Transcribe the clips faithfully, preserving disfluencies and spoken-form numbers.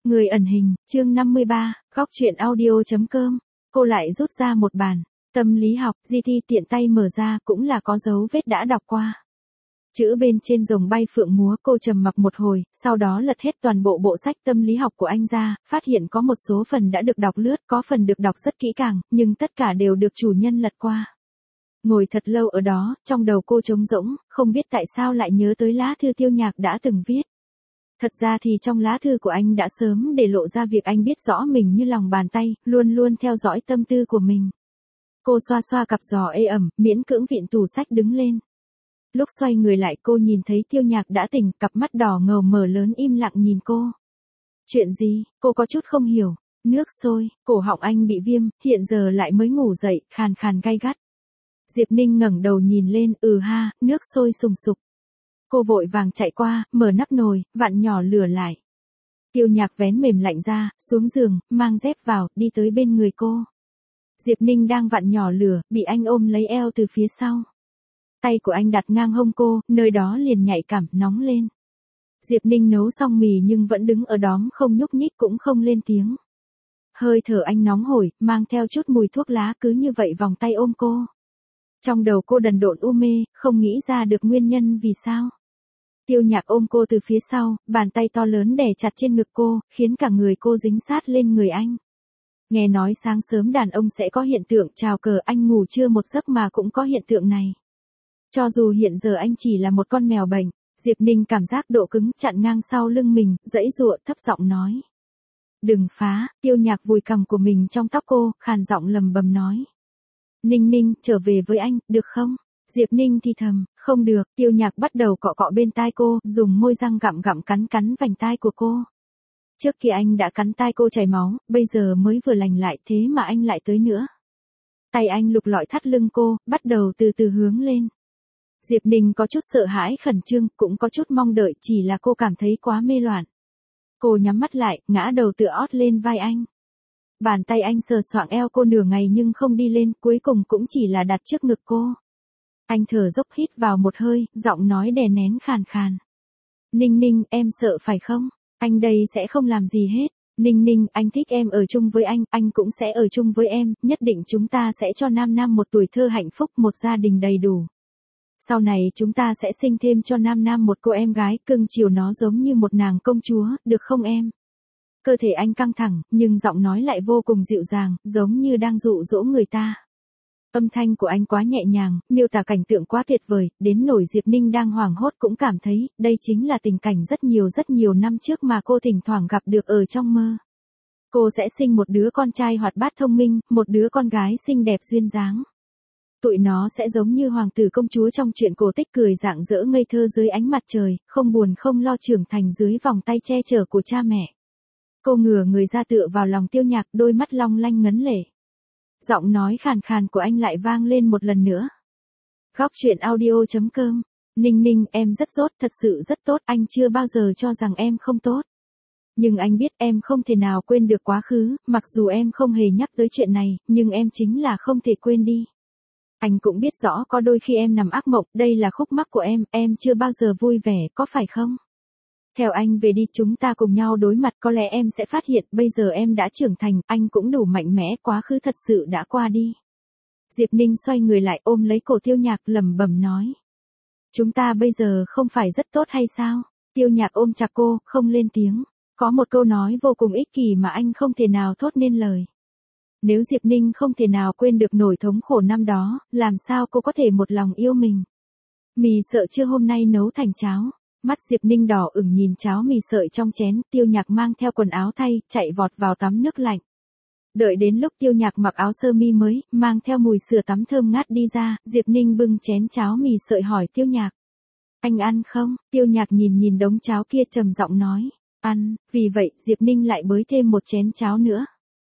Người ẩn hình, chương năm mươi ba, góc truyện audio.com. Cô lại rút ra một bản tâm lý học, gi ti tiện tay mở ra, cũng là có dấu vết đã đọc qua. Chữ bên trên rồng bay phượng múa, cô trầm mặc một hồi, sau đó lật hết toàn bộ bộ sách tâm lý học của anh ra, phát hiện có một số phần đã được đọc lướt, có phần được đọc rất kỹ càng, nhưng tất cả đều được chủ nhân lật qua. Ngồi thật lâu ở đó, trong đầu cô trống rỗng, không biết tại sao lại nhớ tới lá thư Tiêu Nhạc đã từng viết. Thật ra thì trong lá thư của anh đã sớm để lộ ra việc anh biết rõ mình như lòng bàn tay, luôn luôn theo dõi tâm tư của mình. Cô xoa xoa cặp giò ê ẩm, miễn cưỡng vịn tủ sách đứng lên. Lúc xoay người lại cô nhìn thấy Tiêu Nhạc đã tỉnh, cặp mắt đỏ ngầu mở lớn im lặng nhìn cô. Chuyện gì, cô có chút không hiểu. Nước sôi, cổ họng anh bị viêm, hiện giờ lại mới ngủ dậy, khàn khàn gay gắt. Diệp Ninh ngẩng đầu nhìn lên, ừ ha, nước sôi sùng sục. Cô vội vàng chạy qua, mở nắp nồi, vặn nhỏ lửa lại. Tiêu Nhạc vén mềm lạnh ra, xuống giường, mang dép vào, đi tới bên người cô. Diệp Ninh đang vặn nhỏ lửa, bị anh ôm lấy eo từ phía sau. Tay của anh đặt ngang hông cô, nơi đó liền nhạy cảm, nóng lên. Diệp Ninh nấu xong mì nhưng vẫn đứng ở đó không nhúc nhích cũng không lên tiếng. Hơi thở anh nóng hổi, mang theo chút mùi thuốc lá, cứ như vậy vòng tay ôm cô. Trong đầu cô đần độn u mê, không nghĩ ra được nguyên nhân vì sao. Tiêu Nhạc ôm cô từ phía sau, bàn tay to lớn đè chặt trên ngực cô, khiến cả người cô dính sát lên người anh. Nghe nói sáng sớm đàn ông sẽ có hiện tượng chào cờ, anh ngủ chưa một giấc mà cũng có hiện tượng này. Cho dù hiện giờ anh chỉ là một con mèo bệnh, Diệp Ninh cảm giác độ cứng chặn ngang sau lưng mình, giãy giụa thấp giọng nói. Đừng phá, Tiêu Nhạc vùi cằm của mình trong tóc cô, khàn giọng lầm bầm nói. Ninh Ninh, trở về với anh, được không? Diệp Ninh thì thầm, không được. Tiêu Nhạc bắt đầu cọ cọ bên tai cô, dùng môi răng gặm gặm cắn cắn vành tai của cô. Trước kia anh đã cắn tai cô chảy máu, bây giờ mới vừa lành lại, thế mà anh lại tới nữa. Tay anh lục lọi thắt lưng cô, bắt đầu từ từ hướng lên. Diệp Ninh có chút sợ hãi khẩn trương, cũng có chút mong đợi, chỉ là cô cảm thấy quá mê loạn. Cô nhắm mắt lại, ngã đầu tựa ót lên vai anh. Bàn tay anh sờ soạng eo cô nửa ngày nhưng không đi lên, cuối cùng cũng chỉ là đặt trước ngực cô. Anh thở dốc hít vào một hơi, giọng nói đè nén khàn khàn. Ninh Ninh, em sợ phải không? Anh đây sẽ không làm gì hết. Ninh Ninh, anh thích em ở chung với anh, anh cũng sẽ ở chung với em, nhất định chúng ta sẽ cho Nam Nam một tuổi thơ hạnh phúc, một gia đình đầy đủ. Sau này chúng ta sẽ sinh thêm cho Nam Nam một cô em gái, cưng chiều nó giống như một nàng công chúa, được không em? Cơ thể anh căng thẳng, nhưng giọng nói lại vô cùng dịu dàng, giống như đang dụ dỗ người ta. Âm thanh của anh quá nhẹ nhàng, miêu tả cảnh tượng quá tuyệt vời, đến nỗi Diệp Ninh đang hoảng hốt cũng cảm thấy, đây chính là tình cảnh rất nhiều rất nhiều năm trước mà cô thỉnh thoảng gặp được ở trong mơ. Cô sẽ sinh một đứa con trai hoạt bát thông minh, một đứa con gái xinh đẹp duyên dáng. Tụi nó sẽ giống như hoàng tử công chúa trong truyện cổ tích, cười rạng rỡ ngây thơ dưới ánh mặt trời, không buồn không lo trưởng thành dưới vòng tay che chở của cha mẹ. Cô ngửa người ra tựa vào lòng Tiêu Nhạc, đôi mắt long lanh ngấn lệ. Giọng nói khàn khàn của anh lại vang lên một lần nữa. Góc truyện audio.com. Ninh Ninh, em rất tốt, thật sự rất tốt, anh chưa bao giờ cho rằng em không tốt. Nhưng anh biết em không thể nào quên được quá khứ, mặc dù em không hề nhắc tới chuyện này, nhưng em chính là không thể quên đi. Anh cũng biết rõ có đôi khi em nằm ác mộng, đây là khúc mắc của em, em chưa bao giờ vui vẻ, có phải không? Theo anh về đi, chúng ta cùng nhau đối mặt, có lẽ em sẽ phát hiện, bây giờ em đã trưởng thành, anh cũng đủ mạnh mẽ, quá khứ thật sự đã qua đi. Diệp Ninh xoay người lại ôm lấy cổ Tiêu Nhạc lẩm bẩm nói. Chúng ta bây giờ không phải rất tốt hay sao? Tiêu Nhạc ôm chặt cô, không lên tiếng. Có một câu nói vô cùng ích kỷ mà anh không thể nào thốt nên lời. Nếu Diệp Ninh không thể nào quên được nỗi thống khổ năm đó, làm sao cô có thể một lòng yêu mình? Mì sợi chưa hôm nay nấu thành cháo. Mắt Diệp Ninh đỏ ửng nhìn cháo mì sợi trong chén, Tiêu Nhạc mang theo quần áo thay, chạy vọt vào tắm nước lạnh. Đợi đến lúc Tiêu Nhạc mặc áo sơ mi mới, mang theo mùi sữa tắm thơm ngát đi ra, Diệp Ninh bưng chén cháo mì sợi hỏi Tiêu Nhạc. Anh ăn không? Tiêu Nhạc nhìn nhìn đống cháo kia trầm giọng nói. Ăn, vì vậy Diệp Ninh lại bới thêm một chén cháo nữa.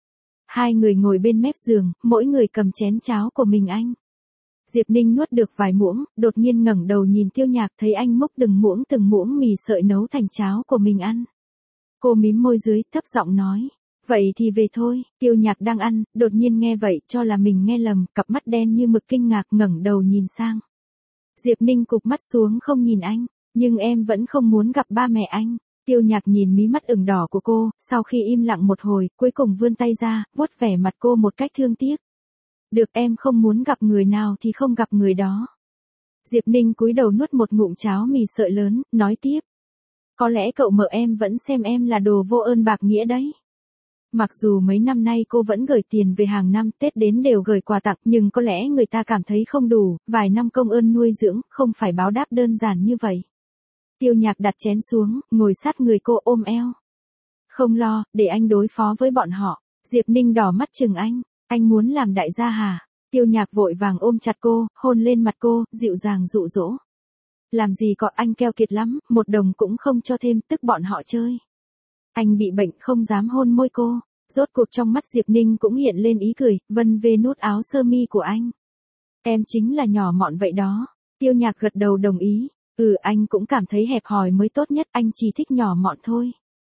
Hai người ngồi bên mép giường, mỗi người cầm chén cháo của mình anh. Diệp Ninh nuốt được vài muỗng, đột nhiên ngẩng đầu nhìn Tiêu Nhạc, thấy anh múc từng muỗng từng muỗng mì sợi nấu thành cháo của mình ăn. Cô mím môi dưới, thấp giọng nói. Vậy thì về thôi. Tiêu Nhạc đang ăn, đột nhiên nghe vậy, cho là mình nghe lầm, cặp mắt đen như mực kinh ngạc ngẩng đầu nhìn sang. Diệp Ninh cụp mắt xuống không nhìn anh, nhưng em vẫn không muốn gặp ba mẹ anh. Tiêu Nhạc nhìn mí mắt ửng đỏ của cô, sau khi im lặng một hồi, cuối cùng vươn tay ra, vuốt vẻ mặt cô một cách thương tiếc. Được, em không muốn gặp người nào thì không gặp người đó. Diệp Ninh cúi đầu nuốt một ngụm cháo mì sợi lớn, nói tiếp. Có lẽ cậu mợ em vẫn xem em là đồ vô ơn bạc nghĩa đấy. Mặc dù mấy năm nay cô vẫn gửi tiền về hàng năm, Tết đến đều gửi quà tặng, nhưng có lẽ người ta cảm thấy không đủ, vài năm công ơn nuôi dưỡng, không phải báo đáp đơn giản như vậy. Tiêu Nhạc đặt chén xuống, ngồi sát người cô ôm eo. Không lo, để anh đối phó với bọn họ. Diệp Ninh đỏ mắt chừng anh, anh muốn làm đại gia hả? Tiêu Nhạc vội vàng ôm chặt cô, hôn lên mặt cô, dịu dàng dụ dỗ. Làm gì có, anh keo kiệt lắm, một đồng cũng không cho thêm, tức bọn họ chơi. Anh bị bệnh không dám hôn môi cô. Rốt cuộc trong mắt Diệp Ninh cũng hiện lên ý cười, vân về nút áo sơ mi của anh. Em chính là nhỏ mọn vậy đó. Tiêu Nhạc gật đầu đồng ý. Ừ, anh cũng cảm thấy hẹp hòi mới tốt nhất, anh chỉ thích nhỏ mọn thôi.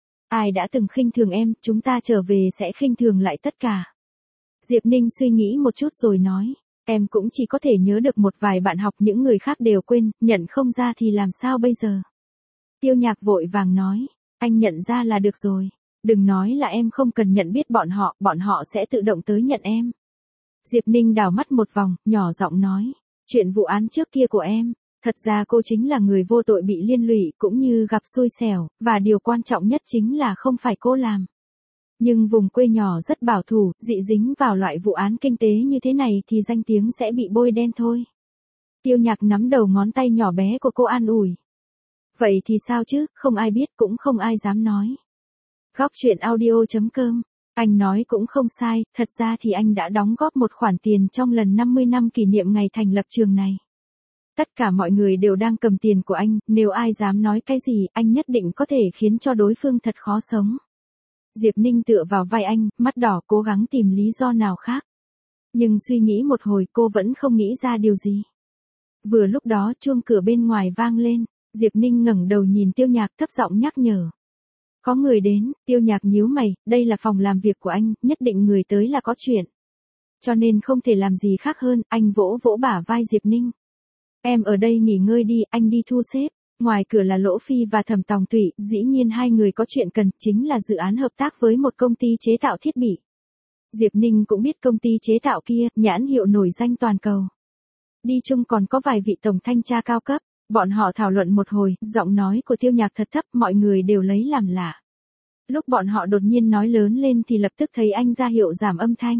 Ai đã từng khinh thường em, chúng ta trở về sẽ khinh thường lại tất cả. Diệp Ninh suy nghĩ một chút rồi nói, em cũng chỉ có thể nhớ được một vài bạn học, những người khác đều quên, nhận không ra thì làm sao bây giờ. Tiêu Nhạc vội vàng nói, anh nhận ra là được rồi. Đừng nói là em không cần nhận biết bọn họ, bọn họ sẽ tự động tới nhận em. Diệp Ninh đảo mắt một vòng, nhỏ giọng nói, chuyện vụ án trước kia của em, thật ra cô chính là người vô tội bị liên lụy, cũng như gặp xui xẻo, và điều quan trọng nhất chính là không phải cô làm. Nhưng vùng quê nhỏ rất bảo thủ, dị dính vào loại vụ án kinh tế như thế này thì danh tiếng sẽ bị bôi đen thôi. Tiêu Nhạc nắm đầu ngón tay nhỏ bé của cô an ủi. Vậy thì sao chứ, không ai biết cũng không ai dám nói. Góc truyện audio chấm com, anh nói cũng không sai, thật ra thì anh đã đóng góp một khoản tiền trong lần năm mươi năm kỷ niệm ngày thành lập trường này. Tất cả mọi người đều đang cầm tiền của anh, nếu ai dám nói cái gì, anh nhất định có thể khiến cho đối phương thật khó sống. Diệp Ninh tựa vào vai anh, mắt đỏ cố gắng tìm lý do nào khác. Nhưng suy nghĩ một hồi cô vẫn không nghĩ ra điều gì. Vừa lúc đó chuông cửa bên ngoài vang lên, Diệp Ninh ngẩng đầu nhìn Tiêu Nhạc thấp giọng nhắc nhở. Có người đến. Tiêu Nhạc nhíu mày, đây là phòng làm việc của anh, nhất định người tới là có chuyện. Cho nên không thể làm gì khác hơn, anh vỗ vỗ bả vai Diệp Ninh. Em ở đây nghỉ ngơi đi, anh đi thu xếp. Ngoài cửa là Lỗ Phi và Thẩm Tòng Thụy, dĩ nhiên hai người có chuyện cần, chính là dự án hợp tác với một công ty chế tạo thiết bị. Diệp Ninh cũng biết công ty chế tạo kia, nhãn hiệu nổi danh toàn cầu. Đi chung còn có vài vị tổng thanh tra cao cấp. Bọn họ thảo luận một hồi, giọng nói của Tiêu Nhạc thật thấp, mọi người đều lấy làm lạ. Lúc bọn họ đột nhiên nói lớn lên thì lập tức thấy anh ra hiệu giảm âm thanh.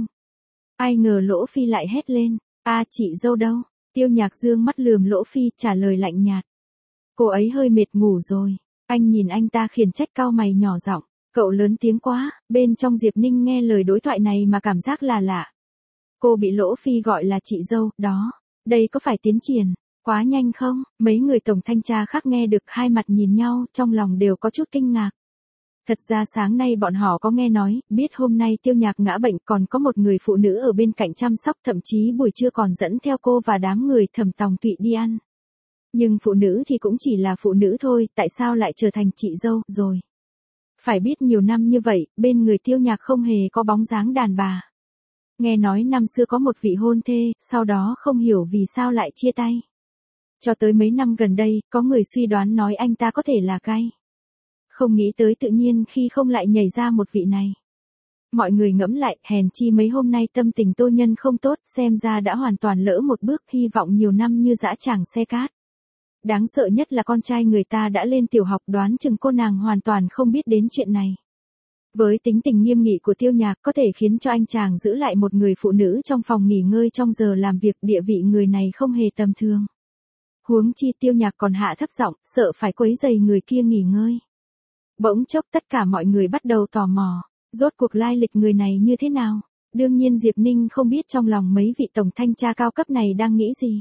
Ai ngờ Lỗ Phi lại hét lên, a chị dâu đâu? Tiêu Nhạc dương mắt lườm Lỗ Phi, trả lời lạnh nhạt. Cô ấy hơi mệt ngủ rồi. Anh nhìn anh ta khiển trách, cau mày nhỏ giọng, cậu lớn tiếng quá. Bên trong Diệp Ninh nghe lời đối thoại này mà cảm giác là lạ. Cô bị Lỗ Phi gọi là chị dâu, đó, đây có phải tiến triển quá nhanh không? Mấy người tổng thanh tra khác nghe được hai mặt nhìn nhau, trong lòng đều có chút kinh ngạc. Thật ra sáng nay bọn họ có nghe nói, biết hôm nay Tiêu Nhạc ngã bệnh, còn có một người phụ nữ ở bên cạnh chăm sóc, thậm chí buổi trưa còn dẫn theo cô và đám người Thẩm Tòng Thụy đi ăn. Nhưng phụ nữ thì cũng chỉ là phụ nữ thôi, tại sao lại trở thành chị dâu rồi? Phải biết nhiều năm như vậy, bên người Tiêu Nhạc không hề có bóng dáng đàn bà. Nghe nói năm xưa có một vị hôn thê, sau đó không hiểu vì sao lại chia tay. Cho tới mấy năm gần đây, có người suy đoán nói anh ta có thể là gay. Không nghĩ tới tự nhiên khi không lại nhảy ra một vị này. Mọi người ngẫm lại, hèn chi mấy hôm nay tâm tình Tô Nhân không tốt, xem ra đã hoàn toàn lỡ một bước, hy vọng nhiều năm như dã tràng xe cát. Đáng sợ nhất là con trai người ta đã lên tiểu học, đoán chừng cô nàng hoàn toàn không biết đến chuyện này. Với tính tình nghiêm nghị của Tiêu Nhạc có thể khiến cho anh chàng giữ lại một người phụ nữ trong phòng nghỉ ngơi trong giờ làm việc, địa vị người này không hề tầm thường. Huống chi Tiêu Nhạc còn hạ thấp giọng, sợ phải quấy rầy người kia nghỉ ngơi. Bỗng chốc tất cả mọi người bắt đầu tò mò, rốt cuộc lai lịch người này như thế nào. Đương nhiên Diệp Ninh không biết trong lòng mấy vị tổng thanh tra cao cấp này đang nghĩ gì.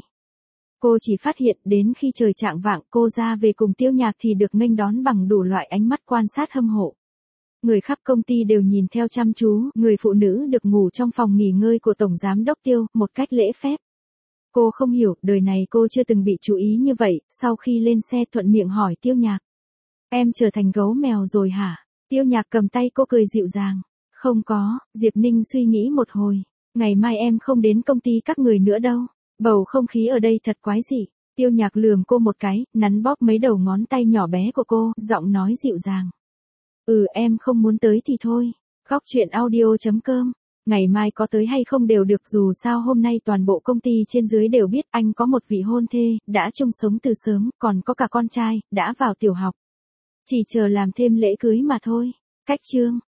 Cô chỉ phát hiện đến khi trời chạng vạng cô ra về cùng Tiêu Nhạc thì được nghênh đón bằng đủ loại ánh mắt quan sát hâm mộ. Người khắp công ty đều nhìn theo chăm chú, người phụ nữ được ngủ trong phòng nghỉ ngơi của Tổng Giám đốc Tiêu, một cách lễ phép. Cô không hiểu, đời này cô chưa từng bị chú ý như vậy, sau khi lên xe thuận miệng hỏi Tiêu Nhạc. Em trở thành gấu mèo rồi hả? Tiêu Nhạc cầm tay cô cười dịu dàng. Không có, Diệp Ninh suy nghĩ một hồi. Ngày mai em không đến công ty các người nữa đâu. Bầu không khí ở đây thật quái dị. Tiêu Nhạc lườm cô một cái, nắn bóp mấy đầu ngón tay nhỏ bé của cô, giọng nói dịu dàng. Ừ, em không muốn tới thì thôi. Góc chuyện audio chấm com. Ngày mai có tới hay không đều được, dù sao hôm nay toàn bộ công ty trên dưới đều biết anh có một vị hôn thê, đã chung sống từ sớm, còn có cả con trai, đã vào tiểu học. Chỉ chờ làm thêm lễ cưới mà thôi. Cách chương.